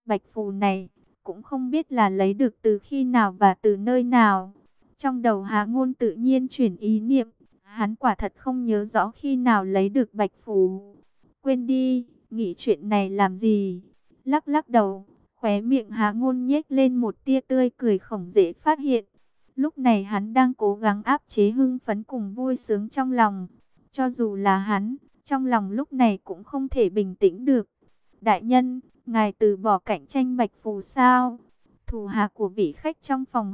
Bạch phù này cũng không biết là lấy được từ khi nào và từ nơi nào. Trong đầu Hạ Ngôn tự nhiên chuyển ý niệm, hắn quả thật không nhớ rõ khi nào lấy được bạch phù. Quên đi, nghĩ chuyện này làm gì? Lắc lắc đầu, khóe miệng Hạ Ngôn nhếch lên một tia tươi cười không dễ phát hiện. Lúc này hắn đang cố gắng áp chế hưng phấn cùng vui sướng trong lòng. Cho dù là hắn, trong lòng lúc này cũng không thể bình tĩnh được. Đại nhân, ngài từ bỏ cạnh tranh bạch phù sao? Thủ hạ của vị khách trong phòng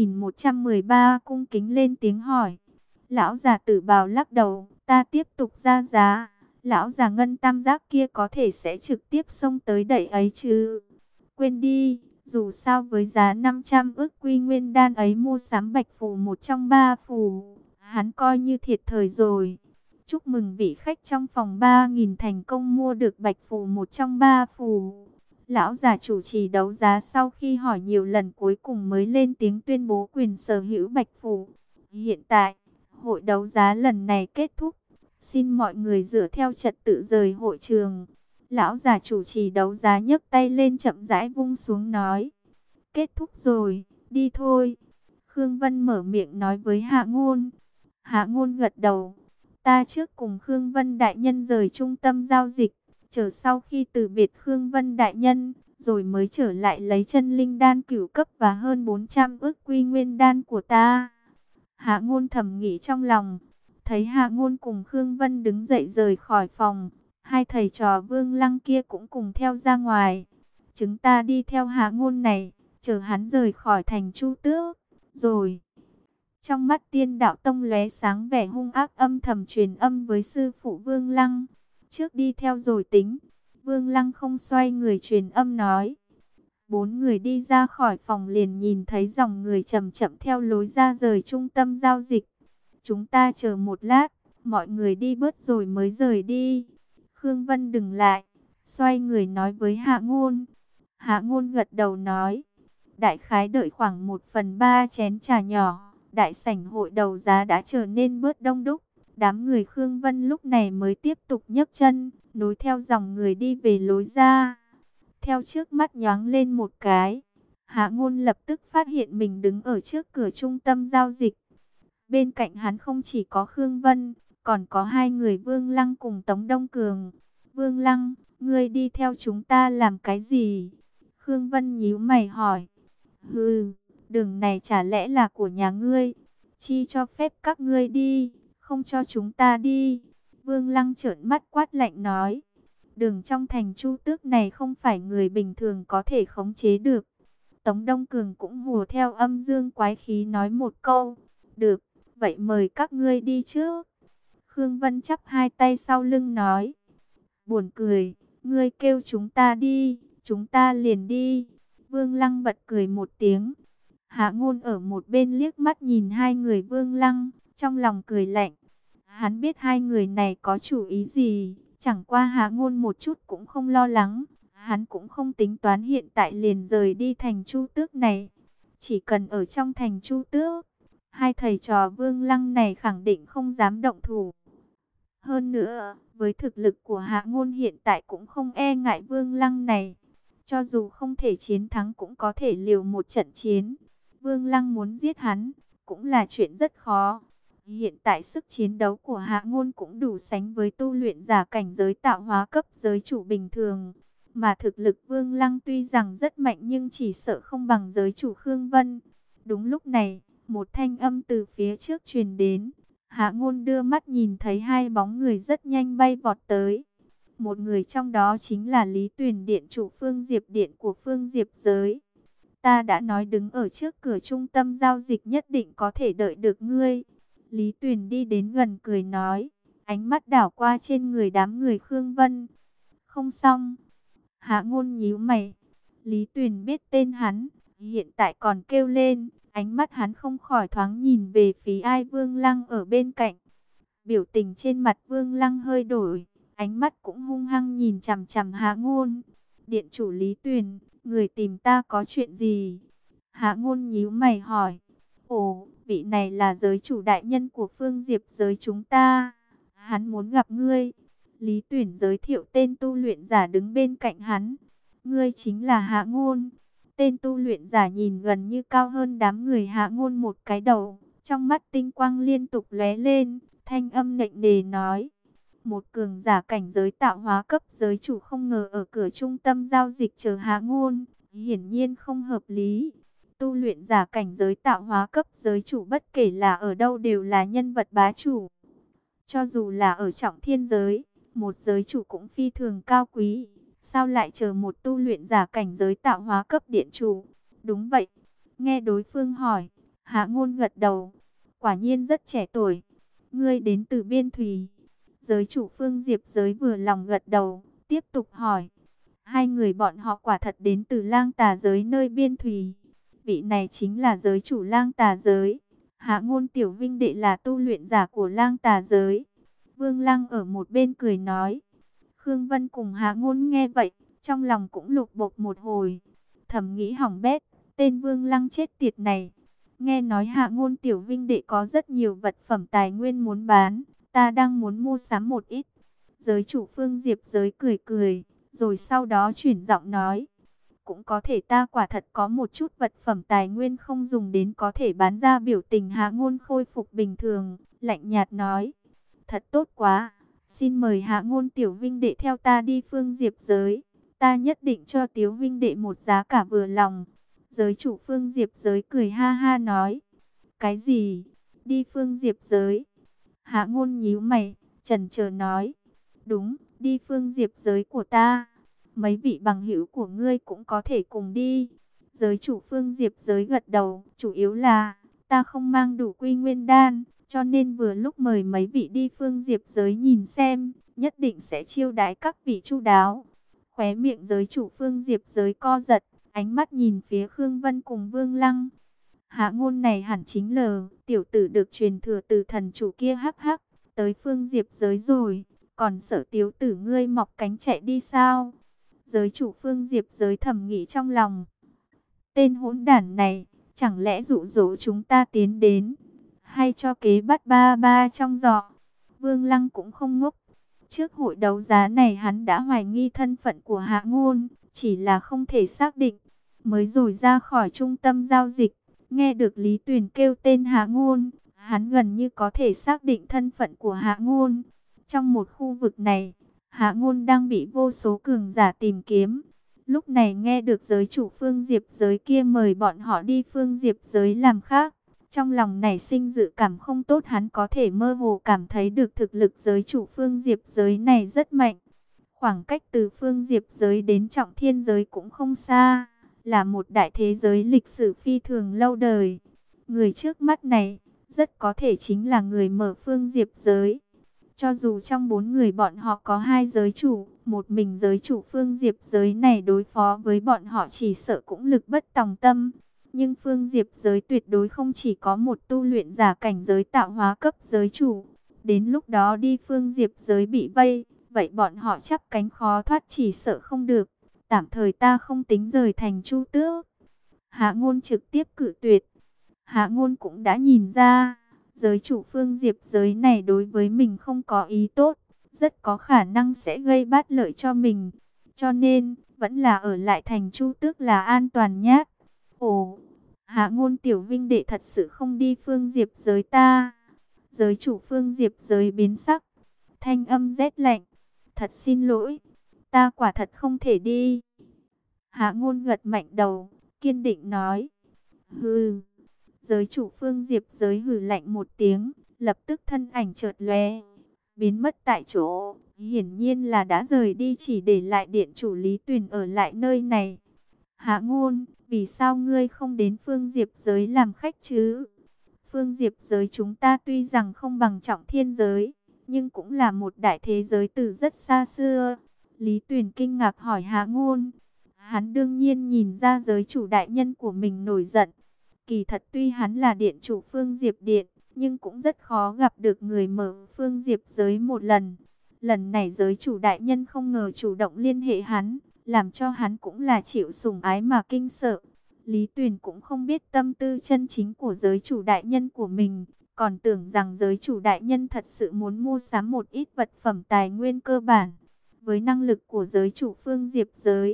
2113 cung kính lên tiếng hỏi. Lão già Tử Bào lắc đầu, ta tiếp tục ra giá. Lão già Ngân Tam Giác kia có thể sẽ trực tiếp xông tới đẩy ấy chứ. Quên đi, dù sao với giá 500 ức quy nguyên đan ấy mua sắm bạch phù một trong ba phù, hắn coi như thiệt thời rồi. Chúc mừng vị khách trong phòng 3000 thành công mua được bạch phù một trong ba phù. Lão già chủ trì đấu giá sau khi hỏi nhiều lần cuối cùng mới lên tiếng tuyên bố quyền sở hữu bạch phù. Hiện tại, hội đấu giá lần này kết thúc. Xin mọi người dựa theo trật tự rời hội trường. Lão già chủ trì đấu giá nhấc tay lên chậm rãi vung xuống nói. Kết thúc rồi, đi thôi. Khương Vân mở miệng nói với Hạ Ngôn. Hạ Ngôn gật đầu. Ta trước cùng Khương Vân đại nhân rời trung tâm giao dịch. Chờ sau khi từ biệt Khương Vân đại nhân, rồi mới trở lại lấy chân linh đan cửu cấp và hơn 400 ức quy nguyên đan của ta. Hạ Ngôn thầm nghĩ trong lòng. Thấy Hạ Ngôn cùng Khương Vân đứng dậy rời khỏi phòng, hai thầy trò Vương Lăng kia cũng cùng theo ra ngoài. Chúng ta đi theo Hạ Ngôn này, chờ hắn rời khỏi thành Chu Tước, rồi. Trong mắt Tiên Đạo Tông lóe sáng vẻ hung ác, âm thầm truyền âm với sư phụ Vương Lăng. Trước đi theo rồi tính. Vương Lăng không xoay người truyền âm nói. Bốn người đi ra khỏi phòng liền nhìn thấy dòng người chậm chậm theo lối ra rời trung tâm giao dịch. Chúng ta chờ một lát, mọi người đi bớt rồi mới rời đi. Khương Vân đừng lại, xoay người nói với Hạ Ngôn. Hạ Ngôn gật đầu nói. Đại khái đợi khoảng 1/3 chén trà nhỏ, đại sảnh hội đấu giá đã trở nên bớt đông đúc. Đám người Khương Vân lúc này mới tiếp tục nhấc chân, nối theo dòng người đi về lối ra. Theo trước mắt nhoáng lên một cái, Hạ Ngôn lập tức phát hiện mình đứng ở trước cửa trung tâm giao dịch. Bên cạnh hắn không chỉ có Khương Vân, còn có hai người Vương Lăng cùng Tống Đông Cường. Vương Lăng, ngươi đi theo chúng ta làm cái gì? Khương Vân nhíu mày hỏi. Hừ, đường này chả lẽ là của nhà ngươi? Chi cho phép các ngươi đi, không cho chúng ta đi. Vương Lăng trợn mắt quát lạnh nói. Đường trong thành Chu Tước này không phải người bình thường có thể khống chế được. Tống Đông Cường cũng hùa theo âm dương quái khí nói một câu. Được, vậy mời các ngươi đi trước. Khương Vân chắp hai tay sau lưng nói. Buồn cười, ngươi kêu chúng ta đi, chúng ta liền đi. Vương Lăng bật cười một tiếng. Hạ Ngôn ở một bên liếc mắt nhìn hai người Vương Lăng, trong lòng cười lạnh. Hắn biết hai người này có chủ ý gì, chẳng qua Hạ Ngôn một chút cũng không lo lắng. Hắn cũng không tính toán hiện tại liền rời đi thành Chu Tước này. Chỉ cần ở trong thành Chu Tước, hai thầy trò Vương Lăng này khẳng định không dám động thủ. Hơn nữa, với thực lực của Hạ Ngôn hiện tại cũng không e ngại Vương Lăng này. Cho dù không thể chiến thắng cũng có thể liều một trận chiến. Vương Lăng muốn giết hắn, cũng là chuyện rất khó. Hiện tại sức chiến đấu của Hạ Ngôn cũng đủ sánh với tu luyện giả cảnh giới tạo hóa cấp giới chủ bình thường. Mà thực lực Vương Lăng tuy rằng rất mạnh nhưng chỉ sợ không bằng giới chủ Khương Vân. Đúng lúc này, một thanh âm từ phía trước truyền đến. Hạ Ngôn đưa mắt nhìn thấy hai bóng người rất nhanh bay vọt tới. Một người trong đó chính là Lý Tuyền Điện chủ Phương Diệp Điện của Phương Diệp Giới. Ta đã nói đứng ở trước cửa trung tâm giao dịch nhất định có thể đợi được ngươi. Lý Tuyền đi đến gần cười nói, ánh mắt đảo qua trên người đám người Khương Vân. Không xong. Hạ Ngôn nhíu mày. Lý Tuyền biết tên hắn, hiện tại còn kêu lên. Ánh mắt hắn không khỏi thoáng nhìn về phía ai Vương Lăng ở bên cạnh. Biểu tình trên mặt Vương Lăng hơi đổi, ánh mắt cũng hung hăng nhìn chằm chằm Hạ Ngôn. Điện chủ Lý Tuyền, người tìm ta có chuyện gì? Hạ Ngôn nhíu mày hỏi. Ồ, vị này là giới chủ đại nhân của Phương Diệp giới chúng ta. Hắn muốn gặp ngươi. Lý Tuyền giới thiệu tên tu luyện giả đứng bên cạnh hắn. Ngươi chính là Hạ Ngôn. Tên tu luyện giả nhìn gần như cao hơn đám người Hạ Ngôn một cái đầu, trong mắt tinh quang liên tục lóe lên, thanh âm nặng nề nói: một cường giả cảnh giới tạo hóa cấp giới chủ không ngờ ở cửa trung tâm giao dịch chờ Hạ Ngôn, hiển nhiên không hợp lý. Tu luyện giả cảnh giới tạo hóa cấp giới chủ bất kể là ở đâu đều là nhân vật bá chủ. Cho dù là ở trọng thiên giới, một giới chủ cũng phi thường cao quý. Sao lại chờ một tu luyện giả cảnh giới tạo hóa cấp điện chủ? Đúng vậy. Nghe đối phương hỏi, Hạ Ngôn gật đầu. Quả nhiên rất trẻ tuổi. Ngươi đến từ Biên Thùy. Giới chủ Phương Diệp Giới vừa lòng gật đầu, tiếp tục hỏi. Hai người bọn họ quả thật đến từ Lang Tà Giới nơi Biên Thùy. Vị này chính là giới chủ Lang Tà Giới. Hạ Ngôn tiểu vinh đệ là tu luyện giả của Lang Tà Giới. Vương Lăng ở một bên cười nói. Khương Vân cùng Hạ Ngôn nghe vậy, trong lòng cũng lục bục một hồi. Thầm nghĩ hỏng bét, tên Vương Lăng chết tiệt này. Nghe nói Hạ Ngôn tiểu vinh đệ có rất nhiều vật phẩm tài nguyên muốn bán, ta đang muốn mua sắm một ít. Giới chủ Phương Diệp Giới cười cười, rồi sau đó chuyển giọng nói. Cũng có thể ta quả thật có một chút vật phẩm tài nguyên không dùng đến có thể bán ra. Biểu tình Hạ Ngôn khôi phục bình thường, lạnh nhạt nói. Thật tốt quá, xin mời Hạ Ngôn tiểu vinh đệ theo ta đi Phương Diệp Giới. Ta nhất định cho tiểu vinh đệ một giá cả vừa lòng. Giới chủ Phương Diệp Giới cười ha ha nói. Cái gì? Đi Phương Diệp Giới? Hạ Ngôn nhíu mày, chần chờ nói. Đúng, đi Phương Diệp Giới của ta. Mấy vị bằng hữu của ngươi cũng có thể cùng đi. Giới chủ Phương Diệp Giới gật đầu, chủ yếu là ta không mang đủ Quy Nguyên Đan, cho nên vừa lúc mời mấy vị đi Phương Diệp Giới nhìn xem, nhất định sẽ chiêu đãi các vị chu đáo. Khóe miệng giới chủ Phương Diệp Giới co giật, ánh mắt nhìn phía Khương Vân cùng Vương Lăng. Hạ Ngôn này hẳn chính là tiểu tử được truyền thừa từ thần chủ kia hắc hắc, tới Phương Diệp Giới rồi, còn sợ tiểu tử ngươi mọc cánh chạy đi sao? Giới chủ Phương Diệp Giới thầm nghĩ trong lòng. Tên hỗn đản này, chẳng lẽ dụ dỗ chúng ta tiến đến, hay cho kế bắt ba ba trong giỏ? Vương Lăng cũng không ngốc. Trước hội đấu giá này hắn đã hoài nghi thân phận của Hạ Ngôn, chỉ là không thể xác định. Mới rồi ra khỏi trung tâm giao dịch, nghe được Lý Tuyền kêu tên Hạ Ngôn, hắn gần như có thể xác định thân phận của Hạ Ngôn. Trong một khu vực này, Hạ Ngôn đang bị vô số cường giả tìm kiếm. Lúc này nghe được giới chủ Phương Diệp Giới kia mời bọn họ đi Phương Diệp Giới làm khác. Trong lòng nảy sinh dự cảm không tốt, hắn có thể mơ hồ cảm thấy được thực lực giới chủ Phương Diệp Giới này rất mạnh. Khoảng cách từ Phương Diệp Giới đến Trọng Thiên Giới cũng không xa, là một đại thế giới lịch sử phi thường lâu đời. Người trước mắt này rất có thể chính là người mở Phương Diệp Giới. Cho dù trong 4 người bọn họ có 2 giới chủ, một mình giới chủ Phương Diệp Giới này đối phó với bọn họ chỉ sợ cũng lực bất tòng tâm. Nhưng Phương Diệp Giới tuyệt đối không chỉ có một tu luyện giả cảnh giới tạo hóa cấp giới chủ. Đến lúc đó đi Phương Diệp Giới bị vây, vậy bọn họ chắp cánh khó thoát chỉ sợ không được. Tạm thời ta không tính rời thành Chu Tước. Hạ Ngôn trực tiếp cự tuyệt. Hạ Ngôn cũng đã nhìn ra, giới chủ Phương Diệp Giới này đối với mình không có ý tốt, rất có khả năng sẽ gây bất lợi cho mình. Cho nên, vẫn là ở lại thành Chu Tước là an toàn nhất. Ồ, Hạ Ngôn tiểu vinh đệ thật sự không đi Phương Diệp Giới ta? Giới chủ Phương Diệp Giới biến sắc, thanh âm rét lạnh. Thật xin lỗi, ta quả thật không thể đi. Hạ Ngôn gật mạnh đầu, kiên định nói. Hừ. Giới chủ Phương Diệp Giới hừ lạnh một tiếng, lập tức thân ảnh chợt lóe, biến mất tại chỗ. Hiển nhiên là đã rời đi, chỉ để lại điện chủ Lý Tuyền ở lại nơi này. Hạ Ngôn, vì sao ngươi không đến Phương Diệp Giới làm khách chứ? Phương Diệp Giới chúng ta tuy rằng không bằng Trọng Thiên Giới, nhưng cũng là một đại thế giới từ rất xa xưa. Lý Tuyền kinh ngạc hỏi Hạ Ngôn. Hắn đương nhiên nhìn ra giới chủ đại nhân của mình nổi giận. Kỳ thật tuy hắn là điện chủ Phương Diệp Điện, nhưng cũng rất khó gặp được người mở Phương Diệp Giới một lần. Lần này giới chủ đại nhân không ngờ chủ động liên hệ hắn, làm cho hắn cũng là chịu sủng ái mà kinh sợ. Lý Tuyền cũng không biết tâm tư chân chính của giới chủ đại nhân của mình, còn tưởng rằng giới chủ đại nhân thật sự muốn mua sắm một ít vật phẩm tài nguyên cơ bản. Với năng lực của giới chủ Phương Diệp Giới,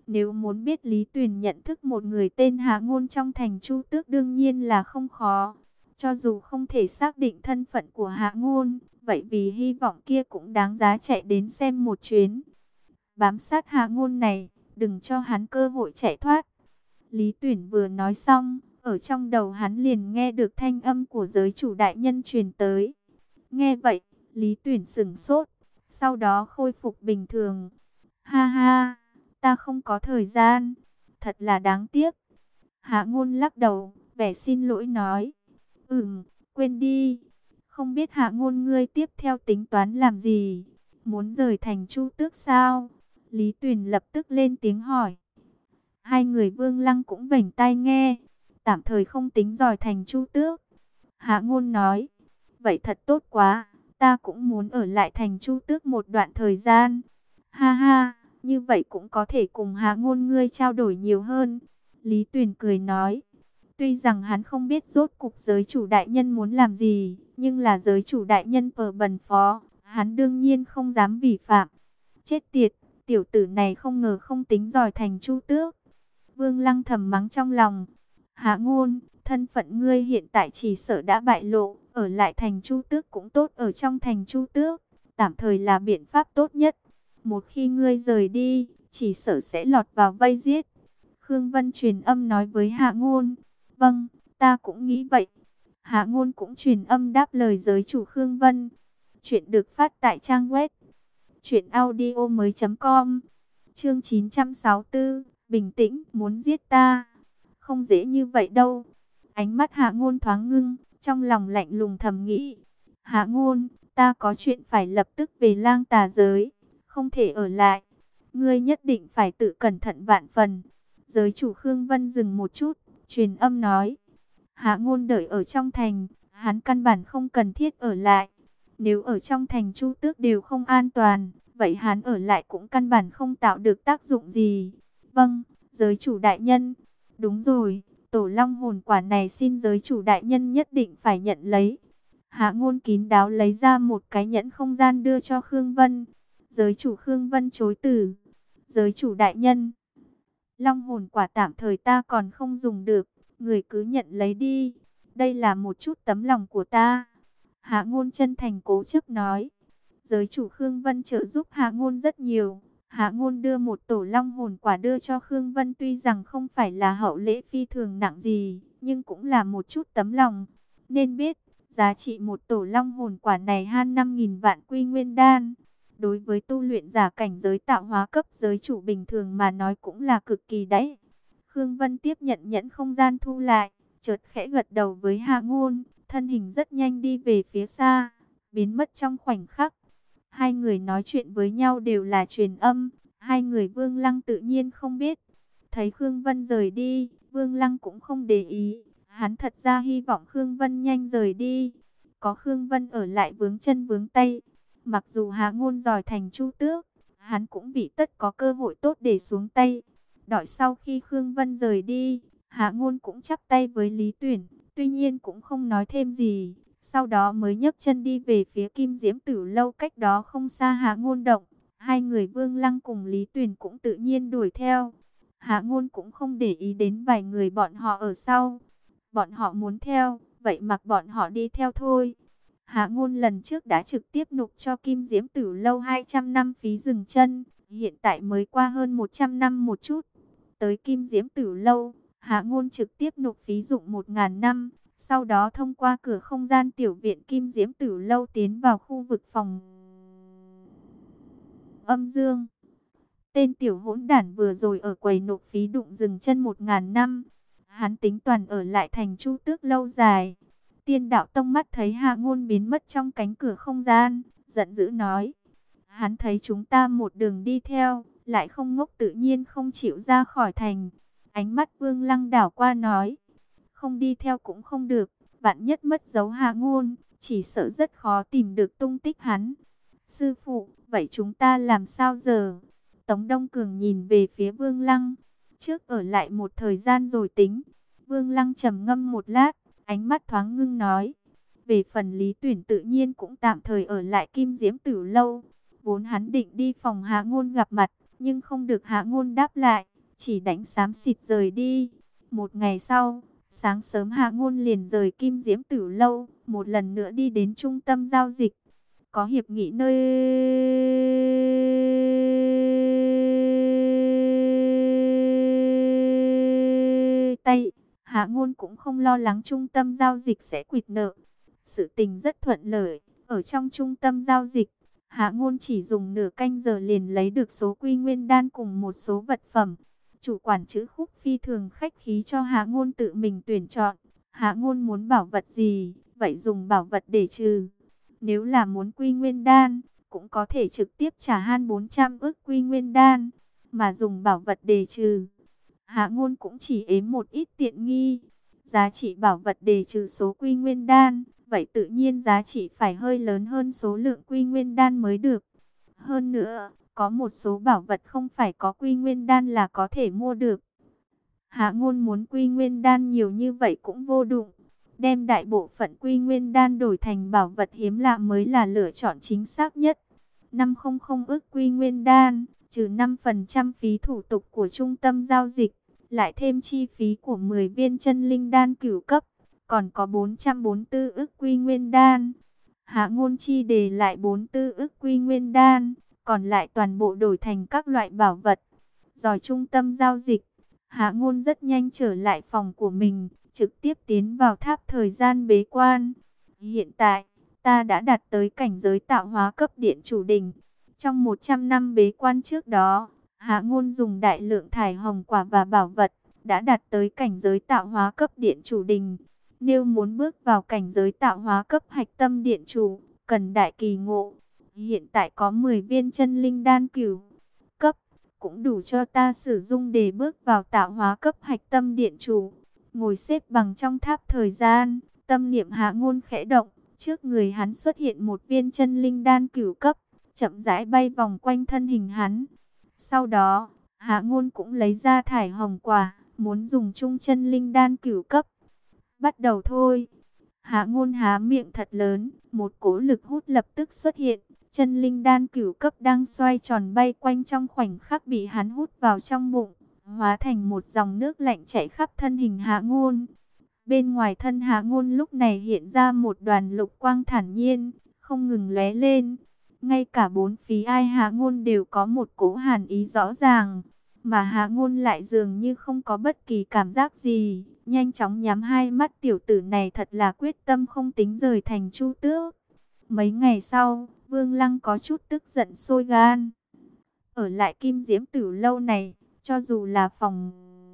Nếu muốn biết Lý Tuyền nhận thức một người tên Hạ Ngôn trong thành Chu Tước đương nhiên là không khó. Cho dù không thể xác định thân phận của Hạ Ngôn, vậy vì hy vọng kia cũng đáng giá chạy đến xem một chuyến. Bám sát Hạ Ngôn này, đừng cho hắn cơ hội chạy thoát. Lý Tuyển vừa nói xong, ở trong đầu hắn liền nghe được thanh âm của giới chủ đại nhân truyền tới. Nghe vậy, Lý Tuyển sững sốt, sau đó khôi phục bình thường. Ha ha, ta không có thời gian, thật là đáng tiếc. Hạ Ngôn lắc đầu, vẻ xin lỗi nói. Quên đi, không biết Hạ Ngôn ngươi tiếp theo tính toán làm gì? Muốn rời thành Chu Tước sao? Lý Tuyền lập tức lên tiếng hỏi. Hai người Vương Lăng cũng vểnh tai nghe, tạm thời không tính rời thành Chu Tước. Hạ Ngôn nói, vậy thật tốt quá, ta cũng muốn ở lại thành Chu Tước một đoạn thời gian. Ha ha, như vậy cũng có thể cùng Hạ Ngôn ngươi trao đổi nhiều hơn. Lý Tuyền cười nói, tuy rằng hắn không biết rốt cục giới chủ đại nhân muốn làm gì, nhưng là giới chủ đại nhân vờ bần phó, hắn đương nhiên không dám vi phạm. Chết tiệt, tiểu tử này không ngờ không tính giỏi thành Chu Tước. Vương Lăng thầm mắng trong lòng. Hạ Ngôn, thân phận ngươi hiện tại chỉ sợ đã bại lộ, ở lại thành Chu Tước cũng tốt, ở trong thành Chu Tước, tạm thời là biện pháp tốt nhất. Một khi ngươi rời đi, chỉ sợ sẽ lọt vào vây giết. Khương Vân truyền âm nói với Hạ Ngôn. Vâng, ta cũng nghĩ vậy. Hạ Ngôn cũng truyền âm đáp lời giới chủ Khương Vân. Chuyện được phát tại trang web truyệnaudiomoi.com. Chương 964, bình tĩnh, muốn giết ta. Không dễ như vậy đâu. Ánh mắt Hạ Ngôn thoáng ngưng, trong lòng lạnh lùng thầm nghĩ. Hạ Ngôn, ta có chuyện phải lập tức về Lang Tà giới, không thể ở lại. Ngươi nhất định phải tự cẩn thận vạn phần. Giới chủ Khương Vân dừng một chút, truyền âm nói. Hạ Ngôn đợi ở trong thành, hắn căn bản không cần thiết ở lại. Nếu ở trong thành Chu Tước đều không an toàn, vậy hắn ở lại cũng căn bản không tạo được tác dụng gì. Vâng, giới chủ đại nhân. Đúng rồi, tổ long hồn quả này xin giới chủ đại nhân nhất định phải nhận lấy. Hạ Ngôn kín đáo lấy ra một cái nhẫn không gian đưa cho Khương Vân. Giới chủ Khương Vân chối từ. Giới chủ đại nhân, long hồn quả tạm thời ta còn không dùng được, người cứ nhận lấy đi. Đây là một chút tấm lòng của ta. Hạ Ngôn chân thành cố chấp nói. Giới chủ Khương Vân trợ giúp Hạ Ngôn rất nhiều. Hạ Ngôn đưa một tổ long hồn quả đưa cho Khương Vân, tuy rằng không phải là hậu lễ phi thường nặng gì, nhưng cũng là một chút tấm lòng. Nên biết, giá trị một tổ long hồn quả này han 5.000 vạn quy nguyên đan. Đối với tu luyện giả cảnh giới tạo hóa cấp giới chủ bình thường mà nói cũng là cực kỳ đấy. Khương Vân tiếp nhận nhẫn không gian thu lại, chợt khẽ gật đầu với Hạ Ngôn, thân hình rất nhanh đi về phía xa, biến mất trong khoảnh khắc. Hai người nói chuyện với nhau đều là truyền âm, hai người Vương Lăng tự nhiên không biết. Thấy Khương Vân rời đi, Vương Lăng cũng không để ý, hắn thật ra hy vọng Khương Vân nhanh rời đi. Có Khương Vân ở lại vướng chân vướng tay, mặc dù Hạ Ngôn giỏi thành Chu Tước, hắn cũng bị tất có cơ hội tốt để xuống tay. Đợi sau khi Khương Vân rời đi, Hạ Ngôn cũng chắp tay với Lý Tuyển, tuy nhiên cũng không nói thêm gì. Sau đó mới nhấc chân đi về phía Kim Diễm Tử Lâu cách đó không xa Hạ Ngôn động. Hai người Vương Lăng cùng Lý Tuyển cũng tự nhiên đuổi theo. Hạ Ngôn cũng không để ý đến vài người bọn họ ở sau. Bọn họ muốn theo, vậy mặc bọn họ đi theo thôi. Hạ Ngôn lần trước đã trực tiếp nộp cho Kim Diễm Tử Lâu 200 năm phí dừng chân, hiện tại mới qua hơn 100 năm một chút. Tới Kim Diễm Tử Lâu, Hạ Ngôn trực tiếp nộp phí dụng 1.000 năm, sau đó thông qua cửa không gian tiểu viện Kim Diễm Tử Lâu tiến vào khu vực phòng âm dương. Tên tiểu hỗn đản vừa rồi ở quầy nộp phí đụng dừng chân 1.000 năm. Hắn tính toàn ở lại thành Chu Tước lâu dài. Tiên đạo tông mắt thấy Hạ Ngôn biến mất trong cánh cửa không gian, giận dữ nói. Hắn thấy chúng ta một đường đi theo, lại không ngốc tự nhiên không chịu ra khỏi thành. Ánh mắt Vương Lăng đảo qua nói. Không đi theo cũng không được, vạn nhất mất dấu Hạ Ngôn, chỉ sợ rất khó tìm được tung tích hắn. Sư phụ, vậy chúng ta làm sao giờ? Tống Đông Cường nhìn về phía Vương Lăng, trước ở lại một thời gian rồi tính. Vương Lăng trầm ngâm một lát, ánh mắt thoáng ngưng nói. Về phần Lý Tuyển tự nhiên cũng tạm thời ở lại Kim Diễm Tử Lâu. Vốn hắn định đi phòng Hạ Ngôn gặp mặt, nhưng không được Hạ Ngôn đáp lại, chỉ đánh xám xịt rời đi. Một ngày sau, sáng sớm Hạ Ngôn liền rời Kim Diễm Tử Lâu, một lần nữa đi đến trung tâm giao dịch. Có hiệp nghị nơi tay, Hạ Ngôn cũng không lo lắng trung tâm giao dịch sẽ quỵt nợ. Sự tình rất thuận lợi. Ở trong trung tâm giao dịch, Hạ Ngôn chỉ dùng nửa canh giờ liền lấy được số quy nguyên đan cùng một số vật phẩm. Chủ quản chữ Khúc phi thường khách khí cho Hạ Ngôn tự mình tuyển chọn. Hạ Ngôn muốn bảo vật gì, vậy dùng bảo vật để trừ. Nếu là muốn quy nguyên đan, cũng có thể trực tiếp trả han 400 ức quy nguyên đan, mà dùng bảo vật để trừ. Hạ Ngôn cũng chỉ ếm một ít tiện nghi. Giá trị bảo vật để trừ số quy nguyên đan, vậy tự nhiên giá trị phải hơi lớn hơn số lượng quy nguyên đan mới được. Hơn nữa, có một số bảo vật không phải có quy nguyên đan là có thể mua được. Hạ Ngôn muốn quy nguyên đan nhiều như vậy cũng vô dụng. Đem đại bộ phận quy nguyên đan đổi thành bảo vật hiếm lạ mới là lựa chọn chính xác nhất. 500 ức quy nguyên đan, trừ 5% phí thủ tục của trung tâm giao dịch, lại thêm chi phí của 10 viên chân linh đan cửu cấp, còn có 444 ức quy nguyên đan. Hạ Ngôn chi đề lại 44 ức quy nguyên đan, còn lại toàn bộ đổi thành các loại bảo vật. Rồi trung tâm giao dịch, Hạ Ngôn rất nhanh trở lại phòng của mình, trực tiếp tiến vào tháp thời gian bế quan. Hiện tại, ta đã đạt tới cảnh giới tạo hóa cấp điện chủ đỉnh. Trong 100 năm bế quan trước đó, Hạ Ngôn dùng đại lượng thải hồng quả và bảo vật, đã đạt tới cảnh giới tạo hóa cấp điện chủ đỉnh. Nếu muốn bước vào cảnh giới tạo hóa cấp hạch tâm điện chủ, cần đại kỳ ngộ. Hiện tại có 10 viên chân linh đan cửu cấp, cũng đủ cho ta sử dụng để bước vào tạo hóa cấp hạch tâm điện chủ. Ngồi xếp bằng trong tháp thời gian, tâm niệm Hạ Ngôn khẽ động, trước người hắn xuất hiện một viên chân linh đan cửu cấp, chậm rãi bay vòng quanh thân hình hắn. Sau đó, Hạ Ngôn cũng lấy ra thải hồng quả, muốn dùng chung chân linh đan cửu cấp. Bắt đầu thôi. Hạ Ngôn há miệng thật lớn, một cỗ lực hút lập tức xuất hiện. Chân linh đan cửu cấp đang xoay tròn bay quanh trong khoảnh khắc bị hắn hút vào trong bụng, hóa thành một dòng nước lạnh chảy khắp thân hình Hạ Ngôn. Bên ngoài thân Hạ Ngôn lúc này hiện ra một đoàn lục quang thản nhiên, không ngừng lóe lên. Ngay cả bốn phía ai Hạ Ngôn đều có một cỗ hàn ý rõ ràng, mà Hạ Ngôn lại dường như không có bất kỳ cảm giác gì, nhanh chóng nhắm hai mắt. Tiểu tử này thật là quyết tâm không tính rời thành Chu Tước. Mấy ngày sau, Vương Lăng có chút tức giận sôi gan. Ở lại Kim Diễm Tử Lâu này, cho dù là phòng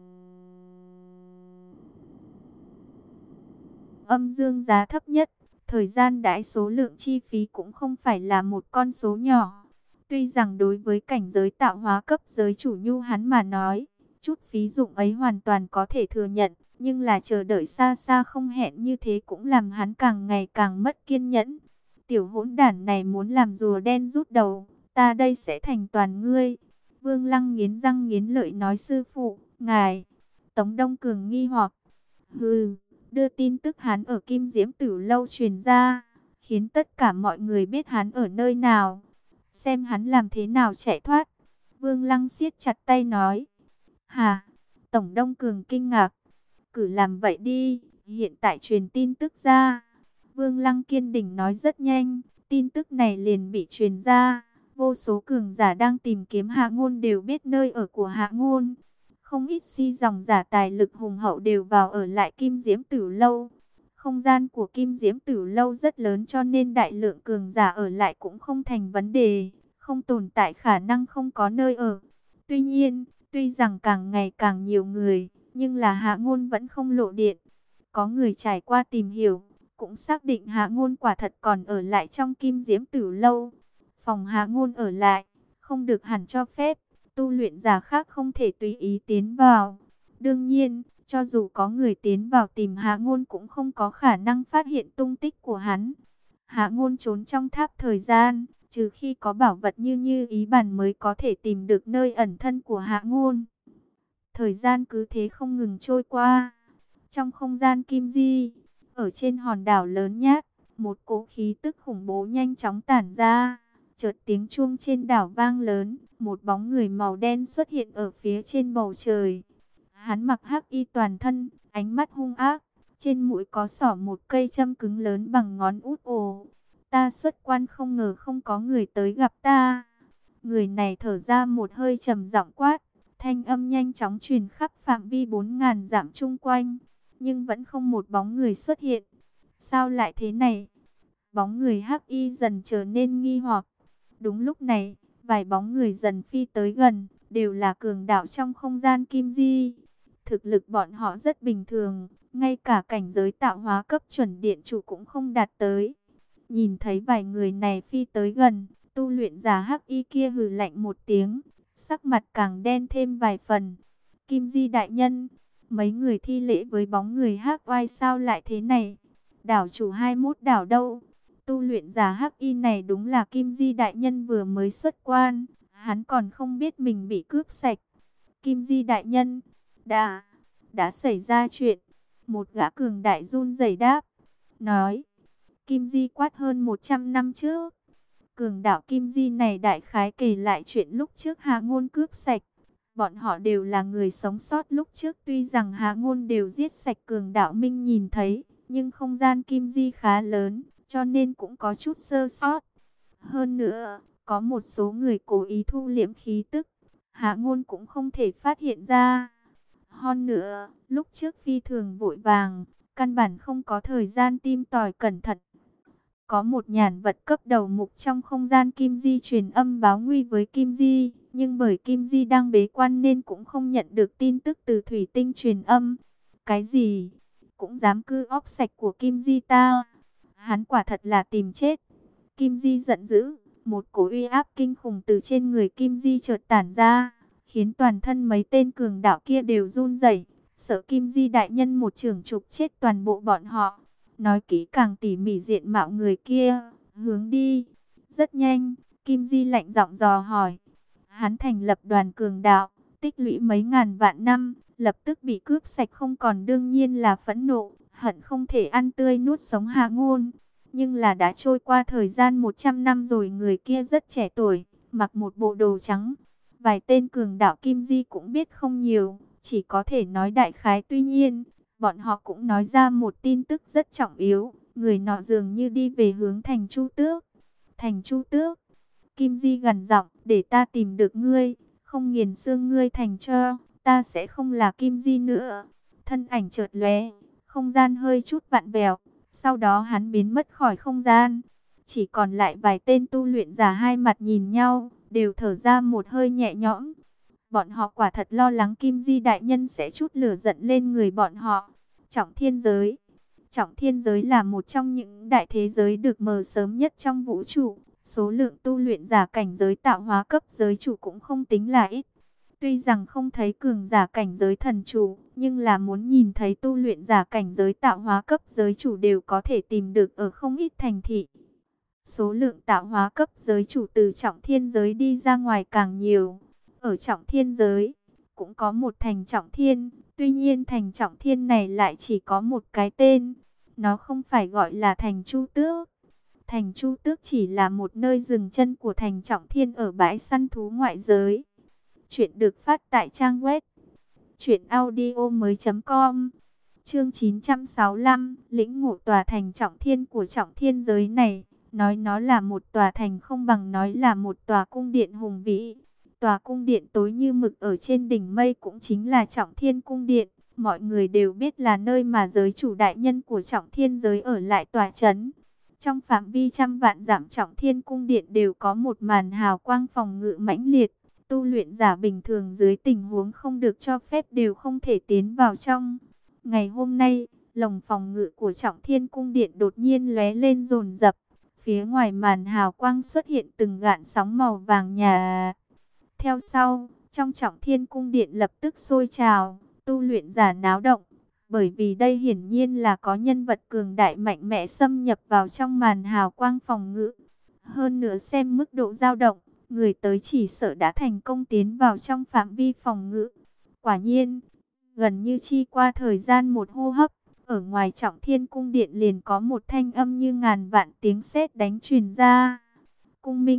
âm dương giá thấp nhất, thời gian đãi số lượng chi phí cũng không phải là một con số nhỏ. Tuy rằng đối với cảnh giới tạo hóa cấp giới chủ nhu hắn mà nói, chút phí dụng ấy hoàn toàn có thể thừa nhận, nhưng là chờ đợi xa xa không hẹn như thế cũng làm hắn càng ngày càng mất kiên nhẫn. Tiểu hỗn đản này muốn làm rùa đen rút đầu, ta đây sẽ thành toàn ngươi. Vương Lăng nghiến răng nghiến lợi nói, sư phụ, ngài. Tống Đông Cường nghi hoặc, hừ, đưa tin tức hắn ở Kim Diễm Tử Lâu truyền ra, khiến tất cả mọi người biết hắn ở nơi nào, xem hắn làm thế nào chạy thoát. Vương Lăng siết chặt tay nói, hả? Tổng Đông Cường kinh ngạc, cứ làm vậy đi, hiện tại truyền tin tức ra. Vương Lăng kiên định nói, rất nhanh, tin tức này liền bị truyền ra. Vô số cường giả đang tìm kiếm Hạ Ngôn đều biết nơi ở của Hạ Ngôn. Không ít si dòng giả tài lực hùng hậu đều vào ở lại Kim Diễm Tử Lâu. Không gian của Kim Diễm Tử Lâu rất lớn cho nên đại lượng cường giả ở lại cũng không thành vấn đề. Không tồn tại khả năng không có nơi ở. Tuy nhiên, tuy rằng càng ngày càng nhiều người, nhưng là Hạ Ngôn vẫn không lộ điện. Có người trải qua tìm hiểu, cũng xác định Hạ Ngôn quả thật còn ở lại trong Kim Diễm Tử Lâu. Phòng Hạ Ngôn ở lại, không được hẳn cho phép, tu luyện giả khác không thể tùy ý tiến vào. Đương nhiên, cho dù có người tiến vào tìm Hạ Ngôn cũng không có khả năng phát hiện tung tích của hắn. Hạ Ngôn trốn trong tháp thời gian, trừ khi có bảo vật như ý bản mới có thể tìm được nơi ẩn thân của Hạ Ngôn. Thời gian cứ thế không ngừng trôi qua. Trong không gian Kim Di, ở trên hòn đảo lớn nhất, một cỗ khí tức khủng bố nhanh chóng tản ra. Chợt tiếng chuông trên đảo vang lớn, một bóng người màu đen xuất hiện ở phía trên bầu trời. Hắn mặc hắc y toàn thân, ánh mắt hung ác, trên mũi có xỏ một cây châm cứng lớn bằng ngón út. Ồ, ta xuất quan không ngờ không có người tới gặp ta. Người này thở ra một hơi trầm giọng quát, thanh âm nhanh chóng truyền khắp phạm vi 4.000 dặm chung quanh, nhưng vẫn không một bóng người xuất hiện. Sao lại thế này? Bóng người hắc y dần trở nên nghi hoặc. Đúng lúc này, vài bóng người dần phi tới gần, đều là cường đạo trong không gian kim di. Thực lực bọn họ rất bình thường, ngay cả cảnh giới tạo hóa cấp chuẩn điện chủ cũng không đạt tới. Nhìn thấy vài người này phi tới gần, tu luyện giả hắc y kia hừ lạnh một tiếng, sắc mặt càng đen thêm vài phần. Kim di đại nhân, mấy người thi lễ với bóng người hắc oai sao lại thế này? Đảo chủ 21 đảo đâu? Tu luyện giả hắc y này đúng là Kim Di đại nhân vừa mới xuất quan, hắn còn không biết mình bị cướp sạch. Kim Di đại nhân, đã xảy ra chuyện. Một gã cường đại run rẩy đáp, nói, Kim Di quát hơn 100 năm trước. Cường đạo Kim Di này đại khái kể lại chuyện lúc trước Hà Ngôn cướp sạch. Bọn họ đều là người sống sót lúc trước, tuy rằng Hà Ngôn đều giết sạch cường đạo Minh nhìn thấy, nhưng không gian Kim Di khá lớn, cho nên cũng có chút sơ sót. Hơn nữa, có một số người cố ý thu liễm khí tức, Hạ Ngôn cũng không thể phát hiện ra. Hơn nữa, lúc trước phi thường vội vàng, căn bản không có thời gian tìm tòi cẩn thận. Có một nhàn vật cấp đầu mục trong không gian Kim Di truyền âm báo nguy với Kim Di, nhưng bởi Kim Di đang bế quan nên cũng không nhận được tin tức từ thủy tinh truyền âm. Cái gì? Cũng dám cư óc sạch của Kim Di ta? Hắn quả thật là tìm chết. Kim Di giận dữ, một cỗ uy áp kinh khủng từ trên người Kim Di chợt tản ra, khiến toàn thân mấy tên cường đạo kia đều run rẩy, sợ Kim Di đại nhân một chưởng chụp chết toàn bộ bọn họ. Nói kỹ càng tỉ mỉ diện mạo người kia, hướng đi. Rất nhanh, Kim Di lạnh giọng dò hỏi. Hắn thành lập đoàn cường đạo, tích lũy mấy ngàn vạn năm, lập tức bị cướp sạch không còn, đương nhiên là phẫn nộ, hận không thể ăn tươi nuốt sống Hạ Ngôn. Nhưng là đã trôi qua thời gian 100 năm rồi, người kia rất trẻ tuổi, mặc một bộ đồ trắng. Vài tên cường đạo Kim Di cũng biết không nhiều, chỉ có thể nói đại khái. Tuy nhiên, bọn họ cũng nói ra một tin tức rất trọng yếu, người nọ dường như đi về hướng thành Chu Tước. Thành Chu Tước? Kim Di gằn giọng, để ta tìm được ngươi, không nghiền xương ngươi thành tro, ta sẽ không là Kim Di nữa. Thân ảnh chợt lóe, không gian hơi chút vặn vẹo, sau đó hắn biến mất khỏi không gian. Chỉ còn lại vài tên tu luyện giả hai mặt nhìn nhau, đều thở ra một hơi nhẹ nhõm. Bọn họ quả thật lo lắng Kim Di đại nhân sẽ trút lửa giận lên người bọn họ. Trọng thiên giới. Trọng thiên giới là một trong những đại thế giới được mở sớm nhất trong vũ trụ. Số lượng tu luyện giả cảnh giới tạo hóa cấp giới chủ cũng không tính là ít. Tuy rằng không thấy cường giả cảnh giới thần chủ, nhưng là muốn nhìn thấy tu luyện giả cảnh giới tạo hóa cấp giới chủ đều có thể tìm được ở không ít thành thị. Số lượng tạo hóa cấp giới chủ từ trọng thiên giới đi ra ngoài càng nhiều. Ở trọng thiên giới, cũng có một thành trọng thiên, tuy nhiên thành trọng thiên này lại chỉ có một cái tên. Nó không phải gọi là thành Chu Tước. Thành Chu Tước chỉ là một nơi dừng chân của thành trọng thiên ở bãi săn thú ngoại giới. Chuyện được phát tại trang web truyệnaudiomoi.com. Chương 965, lĩnh ngộ tòa thành trọng thiên của trọng thiên giới này. Nói nó là một tòa thành không bằng nói là một tòa cung điện hùng vĩ. Tòa cung điện tối như mực ở trên đỉnh mây cũng chính là Trọng Thiên cung điện. Mọi người đều biết là nơi mà giới chủ đại nhân của Trọng Thiên giới ở lại tòa trấn. Trong phạm vi trăm vạn dặm Trọng Thiên cung điện đều có một màn hào quang phòng ngự mãnh liệt. Tu luyện giả bình thường dưới tình huống không được cho phép đều không thể tiến vào trong. Ngày hôm nay, lồng phòng ngự của Trọng Thiên cung điện đột nhiên lóe lên dồn dập. Phía ngoài màn hào quang xuất hiện từng gợn sóng màu vàng nhà. Theo sau, trong Trọng Thiên cung điện lập tức sôi trào, tu luyện giả náo động. Bởi vì đây hiển nhiên là có nhân vật cường đại mạnh mẽ xâm nhập vào trong màn hào quang phòng ngự. Hơn nữa xem mức độ dao động, người tới chỉ sợ đã thành công tiến vào trong phạm vi phòng ngự. Quả nhiên, gần như chi qua thời gian một hô hấp, ở ngoài Trọng Thiên cung điện liền có một thanh âm như ngàn vạn tiếng sét đánh truyền ra. Cung Minh,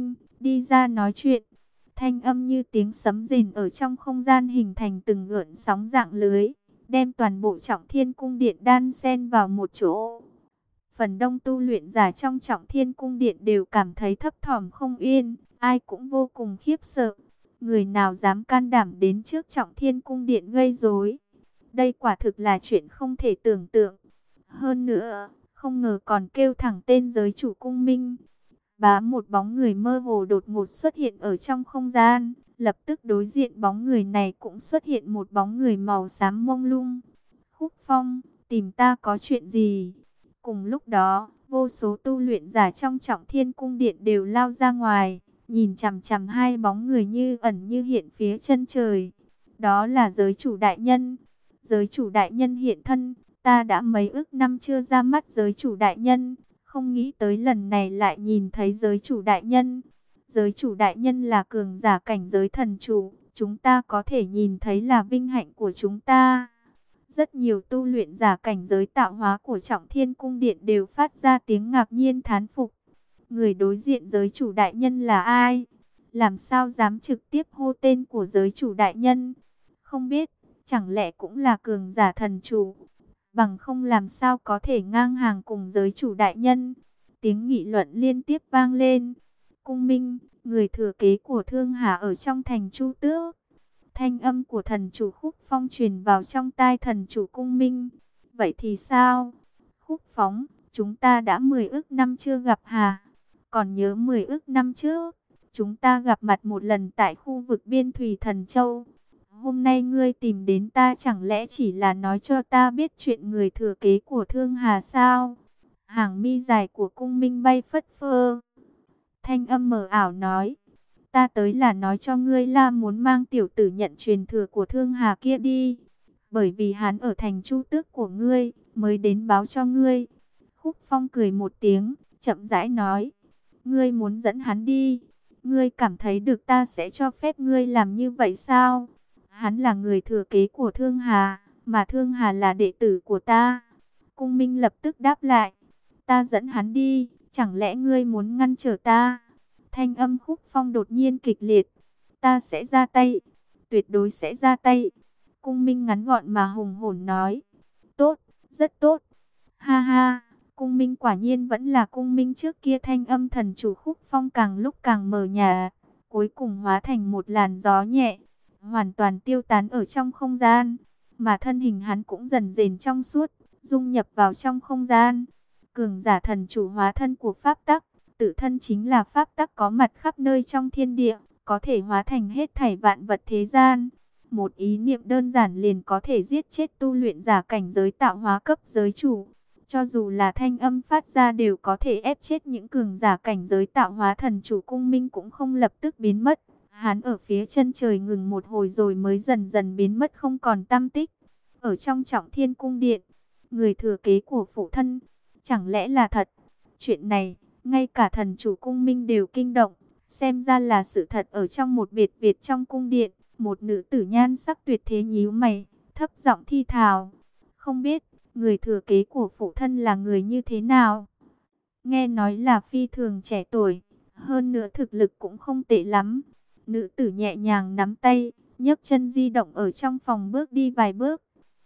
đi ra nói chuyện. Thanh âm như tiếng sấm rền ở trong không gian hình thành từng gợn sóng dạng lưới, đem toàn bộ Trọng Thiên Cung Điện đan xen vào một chỗ. Phần đông tu luyện giả trong Trọng Thiên Cung Điện đều cảm thấy thấp thỏm không yên, ai cũng vô cùng khiếp sợ. Người nào dám can đảm đến trước Trọng Thiên Cung Điện gây rối? Đây quả thực là chuyện không thể tưởng tượng. Hơn nữa, không ngờ còn kêu thẳng tên giới chủ cung minh. Bá, một bóng người mơ hồ đột ngột xuất hiện ở trong không gian. Lập tức đối diện bóng người này cũng xuất hiện một bóng người màu xám mông lung. Khúc Phong, tìm ta có chuyện gì? Cùng lúc đó, vô số tu luyện giả trong Trọng Thiên Cung Điện đều lao ra ngoài, nhìn chằm chằm hai bóng người như ẩn như hiện phía chân trời. Đó là giới chủ đại nhân. Giới chủ đại nhân hiện thân, ta đã mấy ức năm chưa ra mắt giới chủ đại nhân, không nghĩ tới lần này lại nhìn thấy giới chủ đại nhân. Giới chủ đại nhân là cường giả cảnh giới thần chủ, chúng ta có thể nhìn thấy là vinh hạnh của chúng ta. Rất nhiều tu luyện giả cảnh giới tạo hóa của Trọng Thiên Cung Điện đều phát ra tiếng ngạc nhiên thán phục. Người đối diện giới chủ đại nhân là ai? Làm sao dám trực tiếp hô tên của giới chủ đại nhân? Không biết, chẳng lẽ cũng là cường giả thần chủ? Bằng không làm sao có thể ngang hàng cùng giới chủ đại nhân? Tiếng nghị luận liên tiếp vang lên. Cung Minh, người thừa kế của Thương Hà ở trong thành Chu Tước. Thanh âm của thần chủ Khúc Phong truyền vào trong tai thần chủ Cung Minh. Vậy thì sao? Khúc Phong, chúng ta đã 10 ức năm chưa gặp hà. Còn nhớ 10 ức năm trước, chúng ta gặp mặt một lần tại khu vực biên thủy Thần Châu. Hôm nay ngươi tìm đến ta chẳng lẽ chỉ là nói cho ta biết chuyện người thừa kế của Thương Hà sao? Hàng mi dài của Cung Minh bay phất phơ. Thanh âm mờ ảo nói. Ta tới là nói cho ngươi là muốn mang tiểu tử nhận truyền thừa của Thương Hà kia đi. Bởi vì hắn ở thành Chu Tước của ngươi, mới đến báo cho ngươi. Khúc Phong cười một tiếng, chậm rãi nói. Ngươi muốn dẫn hắn đi. Ngươi cảm thấy được ta sẽ cho phép ngươi làm như vậy sao? Hắn là người thừa kế của Thương Hà, mà Thương Hà là đệ tử của ta. Cung Minh lập tức đáp lại. Ta dẫn hắn đi, chẳng lẽ ngươi muốn ngăn trở ta? Thanh âm Khúc Phong đột nhiên kịch liệt. Ta sẽ ra tay, tuyệt đối sẽ ra tay. Cung Minh ngắn gọn mà hùng hồn nói. Tốt, rất tốt. Ha ha, Cung Minh quả nhiên vẫn là Cung Minh trước kia. Thanh âm thần chủ Khúc Phong càng lúc càng mờ nhạt, cuối cùng hóa thành một làn gió nhẹ, hoàn toàn tiêu tán ở trong không gian. Mà thân hình hắn cũng dần dần trong suốt, dung nhập vào trong không gian. Cường giả thần chủ hóa thân của pháp tắc, tự thân chính là pháp tắc có mặt khắp nơi trong thiên địa, có thể hóa thành hết thảy vạn vật thế gian. Một ý niệm đơn giản liền có thể giết chết tu luyện giả cảnh giới tạo hóa cấp giới chủ. Cho dù là thanh âm phát ra đều có thể ép chết những cường giả cảnh giới tạo hóa. Thần chủ Cung Minh cũng không lập tức biến mất. Hắn ở phía chân trời ngừng một hồi rồi mới dần dần biến mất không còn tăm tích. Ở trong Trọng Thiên Cung Điện, người thừa kế của phụ thân, chẳng lẽ là thật? Chuyện này, ngay cả thần chủ Cung Minh đều kinh động. Xem ra là sự thật. Ở trong một biệt viện trong cung điện, một nữ tử nhan sắc tuyệt thế nhíu mày, thấp giọng thi thào. Không biết, người thừa kế của phụ thân là người như thế nào? Nghe nói là phi thường trẻ tuổi, hơn nữa thực lực cũng không tệ lắm. Nữ tử nhẹ nhàng nắm tay, nhấc chân di động ở trong phòng bước đi vài bước.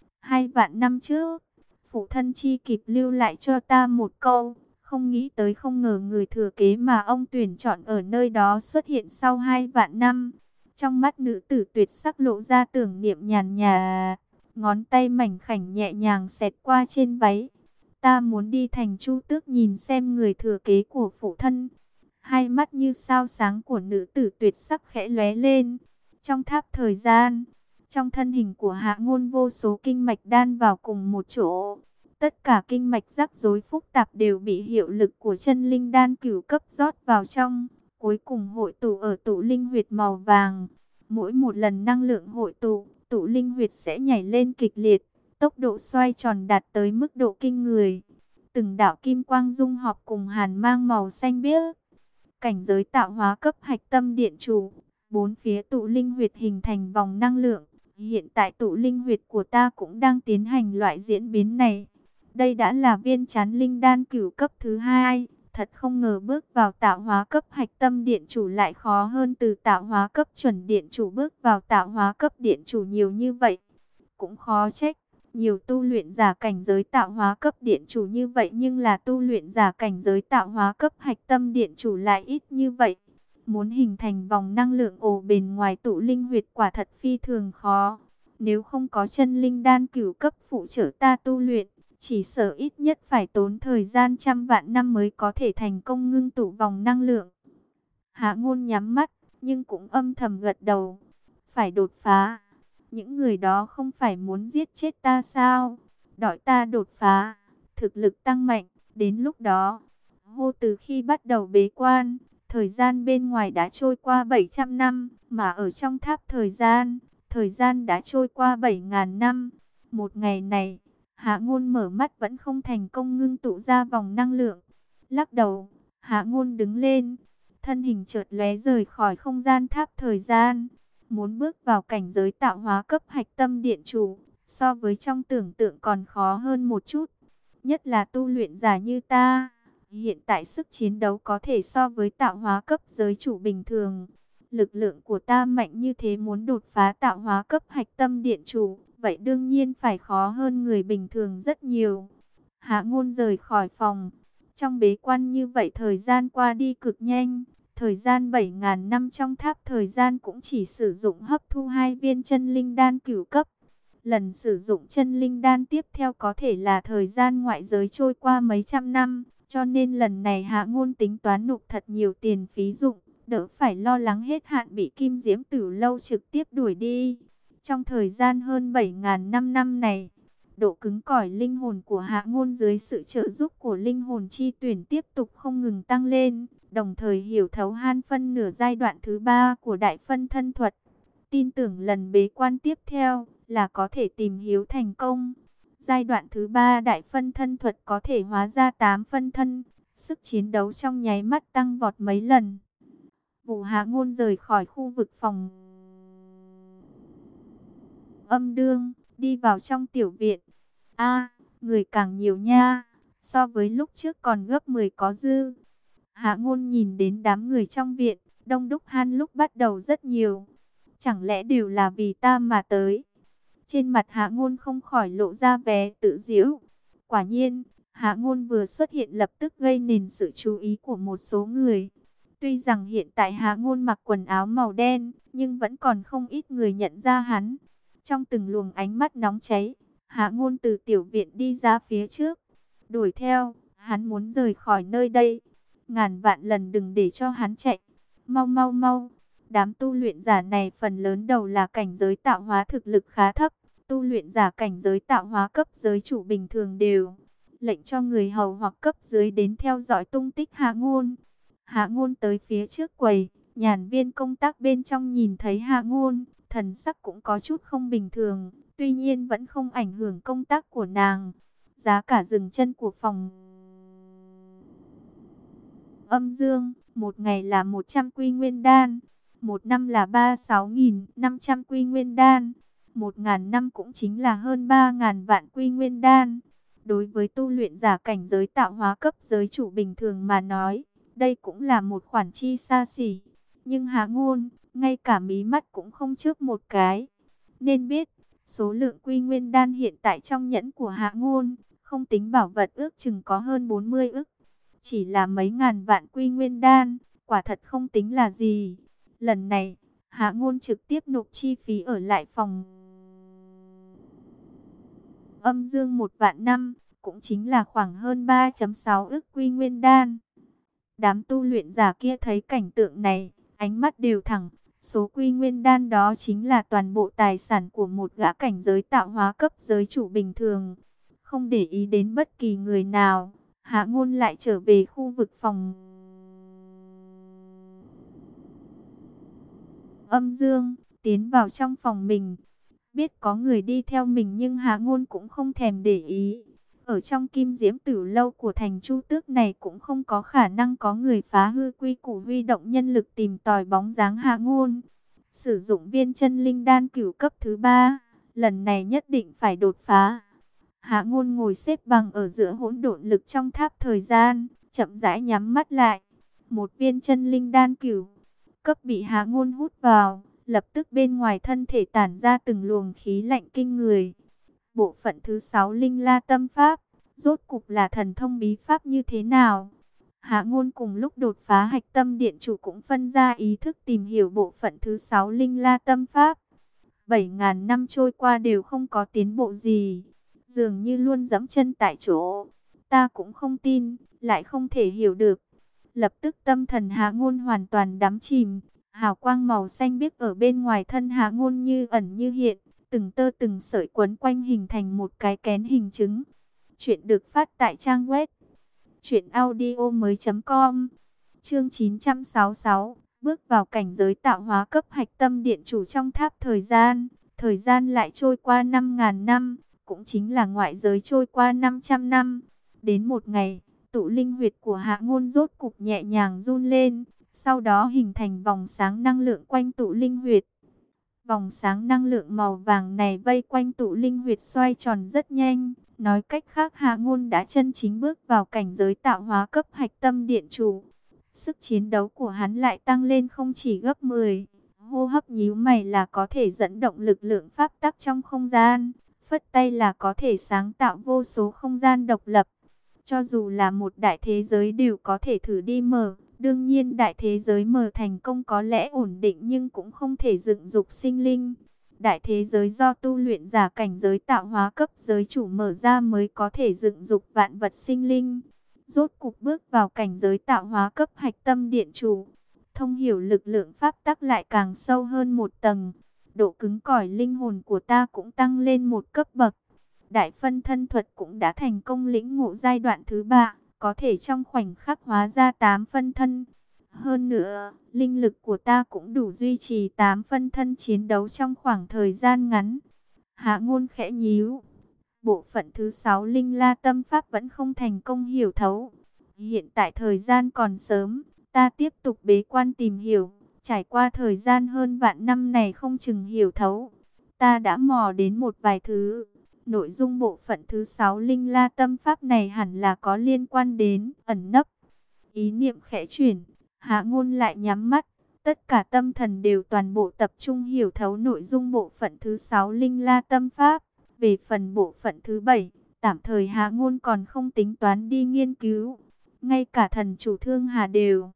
2 vạn năm trước, phụ thân chi kịp lưu lại cho ta một câu. Không nghĩ tới không ngờ người thừa kế mà ông tuyển chọn ở nơi đó xuất hiện sau 2 vạn năm. Trong mắt nữ tử tuyệt sắc lộ ra tưởng niệm nhàn nhạt, ngón tay mảnh khảnh nhẹ nhàng xẹt qua trên váy. Ta muốn đi thành Chu Tước nhìn xem người thừa kế của phụ thân. Hai mắt như sao sáng của nữ tử tuyệt sắc khẽ lóe lên. Trong tháp thời gian, trong thân hình của Hạ Ngôn vô số kinh mạch đan vào cùng một chỗ. Tất cả kinh mạch rắc rối phức tạp đều bị hiệu lực của chân linh đan cửu cấp rót vào trong, cuối cùng hội tụ ở tụ linh huyệt màu vàng. Mỗi một lần năng lượng hội tụ, tụ linh huyệt sẽ nhảy lên kịch liệt, tốc độ xoay tròn đạt tới mức độ kinh người. Từng đạo kim quang dung hợp cùng hàn mang màu xanh biếc. Cảnh giới tạo hóa cấp hạch tâm điện chủ, bốn phía tụ linh huyệt hình thành vòng năng lượng. Hiện tại tụ linh huyệt của ta cũng đang tiến hành loại diễn biến này. Đây đã là viên chán linh đan cửu cấp thứ 2, thật không ngờ bước vào tạo hóa cấp hạch tâm điện chủ lại khó hơn từ tạo hóa cấp chuẩn điện chủ bước vào tạo hóa cấp điện chủ nhiều như vậy. Cũng khó trách, nhiều tu luyện giả cảnh giới tạo hóa cấp điện chủ như vậy nhưng là tu luyện giả cảnh giới tạo hóa cấp hạch tâm điện chủ lại ít như vậy. Muốn hình thành vòng năng lượng ổ bền ngoài tụ linh huyệt quả thật phi thường khó. Nếu không có chân linh đan cửu cấp phụ trợ ta tu luyện, chỉ sợ ít nhất phải tốn thời gian trăm vạn năm mới có thể thành công ngưng tụ vòng năng lượng. Hạ Ngôn nhắm mắt, nhưng cũng âm thầm gật đầu. Phải đột phá. Những người đó không phải muốn giết chết ta sao? Đợi ta đột phá, thực lực tăng mạnh, đến lúc đó, từ khi bắt đầu bế quan, thời gian bên ngoài đã trôi qua 700 năm, mà ở trong tháp thời gian đã trôi qua 7.000 năm. Một ngày này, Hạ Ngôn mở mắt vẫn không thành công ngưng tụ ra vòng năng lượng. Lắc đầu, Hạ Ngôn đứng lên, thân hình chợt lóe rời khỏi không gian tháp thời gian. Muốn bước vào cảnh giới tạo hóa cấp hạch tâm điện chủ, so với trong tưởng tượng còn khó hơn một chút. Nhất là tu luyện giả như ta, hiện tại sức chiến đấu có thể so với tạo hóa cấp giới chủ bình thường. Lực lượng của ta mạnh như thế, muốn đột phá tạo hóa cấp hạch tâm điện chủ, vậy đương nhiên phải khó hơn người bình thường rất nhiều. Hạ Ngôn rời khỏi phòng. Trong bế quan như vậy thời gian qua đi cực nhanh. Thời gian 7.000 năm trong tháp thời gian cũng chỉ sử dụng hấp thu 2 viên chân linh đan cửu cấp. Lần sử dụng chân linh đan tiếp theo có thể là thời gian ngoại giới trôi qua mấy trăm năm. Cho nên lần này Hạ Ngôn tính toán nộp thật nhiều tiền phí dụng, đỡ phải lo lắng hết hạn bị Kim Diễm Tử Lâu trực tiếp đuổi đi. Trong thời gian hơn 7.000 năm này, độ cứng cỏi linh hồn của Hạ Ngôn dưới sự trợ giúp của linh hồn chi tuyển tiếp tục không ngừng tăng lên, đồng thời hiểu thấu han phân nửa giai đoạn thứ 3 của đại phân thân thuật. Tin tưởng lần bế quan tiếp theo là có thể tìm hiểu thành công. Giai đoạn thứ 3 đại phân thân thuật có thể hóa ra 8 phân thân, sức chiến đấu trong nháy mắt tăng vọt mấy lần. Vũ Hạ Ngôn rời khỏi khu vực phòng âm đương, đi vào trong tiểu viện. Người càng nhiều nha, so với lúc trước còn gấp 10 có dư. Hạ Ngôn nhìn đến đám người trong viện, đông đúc han lúc bắt đầu rất nhiều. Chẳng lẽ đều là vì ta mà tới? Trên mặt Hạ Ngôn không khỏi lộ ra vẻ tự giễu. Quả nhiên, Hạ Ngôn vừa xuất hiện lập tức gây nên sự chú ý của một số người. Tuy rằng hiện tại Hạ Ngôn mặc quần áo màu đen, nhưng vẫn còn không ít người nhận ra hắn. Trong từng luồng ánh mắt nóng cháy, Hạ Ngôn từ tiểu viện đi ra phía trước, đuổi theo, hắn muốn rời khỏi nơi đây. Ngàn vạn lần đừng để cho hắn chạy. Mau mau mau. Đám tu luyện giả này phần lớn đầu là cảnh giới tạo hóa thực lực khá thấp. Tu luyện giả cảnh giới tạo hóa cấp giới chủ bình thường đều lệnh cho người hầu hoặc cấp dưới đến theo dõi tung tích Hạ Ngôn. Hạ Ngôn tới phía trước quầy, nhàn viên công tác bên trong nhìn thấy Hạ Ngôn, thần sắc cũng có chút không bình thường, tuy nhiên vẫn không ảnh hưởng công tác của nàng. Giá cả dừng chân của phòng âm dương, một ngày là 100 quy nguyên đan, một năm là 36.500 quy nguyên đan, 1.000 năm cũng chính là hơn 3.000 vạn quy nguyên đan. Đối với tu luyện giả cảnh giới tạo hóa cấp giới chủ bình thường mà nói, đây cũng là một khoản chi xa xỉ. Nhưng Hạ Ngôn, ngay cả mí mắt cũng không chớp một cái. Nên biết, số lượng quy nguyên đan hiện tại trong nhẫn của Hạ Ngôn, không tính bảo vật ước chừng có hơn 40 ức. Chỉ là mấy ngàn vạn quy nguyên đan, quả thật không tính là gì. Lần này, Hạ Ngôn trực tiếp nộp chi phí ở lại phòng âm dương 1 vạn năm, cũng chính là khoảng hơn 3,6 ức quy nguyên đan. Đám tu luyện giả kia thấy cảnh tượng này, ánh mắt đều thẳng. Số quy nguyên đan đó chính là toàn bộ tài sản của một gã cảnh giới tạo hóa cấp giới chủ bình thường. Không để ý đến bất kỳ người nào, Hạ Ngôn lại trở về khu vực phòng âm dương, tiến vào trong phòng mình. Biết có người đi theo mình nhưng Hạ Ngôn cũng không thèm để ý. Ở trong Kim Diễm Tử Lâu của thành Chu Tước này cũng không có khả năng có người phá hư quy củ huy động nhân lực tìm tòi bóng dáng Hạ Ngôn. Sử dụng viên chân linh đan cửu cấp thứ 3, lần này nhất định phải đột phá. Hạ Ngôn ngồi xếp bằng ở giữa hỗn độn lực trong tháp thời gian, chậm rãi nhắm mắt lại. Một viên chân linh đan cửu cấp bị Hạ Ngôn hút vào, lập tức bên ngoài thân thể tản ra từng luồng khí lạnh kinh người. Bộ phận thứ 6 Linh La Tâm Pháp, rốt cục là thần thông bí pháp như thế nào? Hạ Ngôn cùng lúc đột phá Hạch Tâm Điện Chủ cũng phân ra ý thức tìm hiểu bộ phận thứ 6 Linh La Tâm Pháp. 7.000 năm trôi qua đều không có tiến bộ gì, dường như luôn giẫm chân tại chỗ. Ta cũng không tin, lại không thể hiểu được. Lập tức tâm thần Hạ Ngôn hoàn toàn đắm chìm, hào quang màu xanh biếc ở bên ngoài thân Hạ Ngôn như ẩn như hiện, từng tơ từng sợi quấn quanh hình thành một cái kén hình trứng. Chuyện được phát tại trang web truyệnaudiomoi.com. Chương 966, bước vào cảnh giới tạo hóa cấp Hạch Tâm Điện Chủ trong tháp thời gian. Thời gian lại trôi qua 5.000 năm, cũng chính là ngoại giới trôi qua 500 năm. Đến một ngày, tụ linh huyệt của Hạ Ngôn rốt cục nhẹ nhàng run lên, sau đó hình thành vòng sáng năng lượng quanh tụ linh huyệt. Vòng sáng năng lượng màu vàng này vây quanh tụ linh huyệt xoay tròn rất nhanh. Nói cách khác, Hạ Ngôn đã chân chính bước vào cảnh giới tạo hóa cấp Hạch Tâm Điện Chủ. Sức chiến đấu của hắn lại tăng lên không chỉ gấp 10. Hô hấp nhíu mày là có thể dẫn động lực lượng pháp tắc trong không gian. Phất tay là có thể sáng tạo vô số không gian độc lập. Cho dù là một đại thế giới đều có thể thử đi mở. Đương nhiên đại thế giới mở thành công có lẽ ổn định nhưng cũng không thể dựng dục sinh linh. Đại thế giới do tu luyện giả cảnh giới tạo hóa cấp giới chủ mở ra mới có thể dựng dục vạn vật sinh linh. Rốt cục bước vào cảnh giới tạo hóa cấp Hạch Tâm Điện Chủ. Thông hiểu lực lượng pháp tắc lại càng sâu hơn một tầng. Độ cứng cỏi linh hồn của ta cũng tăng lên một cấp bậc. Đại phân thân thuật cũng đã thành công lĩnh ngộ giai đoạn thứ 3, có thể trong khoảnh khắc hóa ra 8 phân thân. Hơn nữa, linh lực của ta cũng đủ duy trì 8 phân thân chiến đấu trong khoảng thời gian ngắn. Hạ Ngôn khẽ nhíu. Bộ phận thứ 6 Linh La Tâm Pháp vẫn không thành công hiểu thấu. Hiện tại thời gian còn sớm, ta tiếp tục bế quan tìm hiểu. Trải qua thời gian hơn vạn năm này không chừng hiểu thấu. Ta đã mò đến một vài thứ. Nội dung bộ phận thứ 6 Linh La Tâm Pháp này hẳn là có liên quan đến ẩn nấp. Ý niệm khẽ chuyển, Hạ Ngôn lại nhắm mắt. Tất cả tâm thần đều toàn bộ tập trung hiểu thấu nội dung bộ phận thứ 6 Linh La Tâm Pháp. Về phần bộ phận thứ 7, tạm thời Hạ Ngôn còn không tính toán đi nghiên cứu. Ngay cả thần chủ Thương Hà đều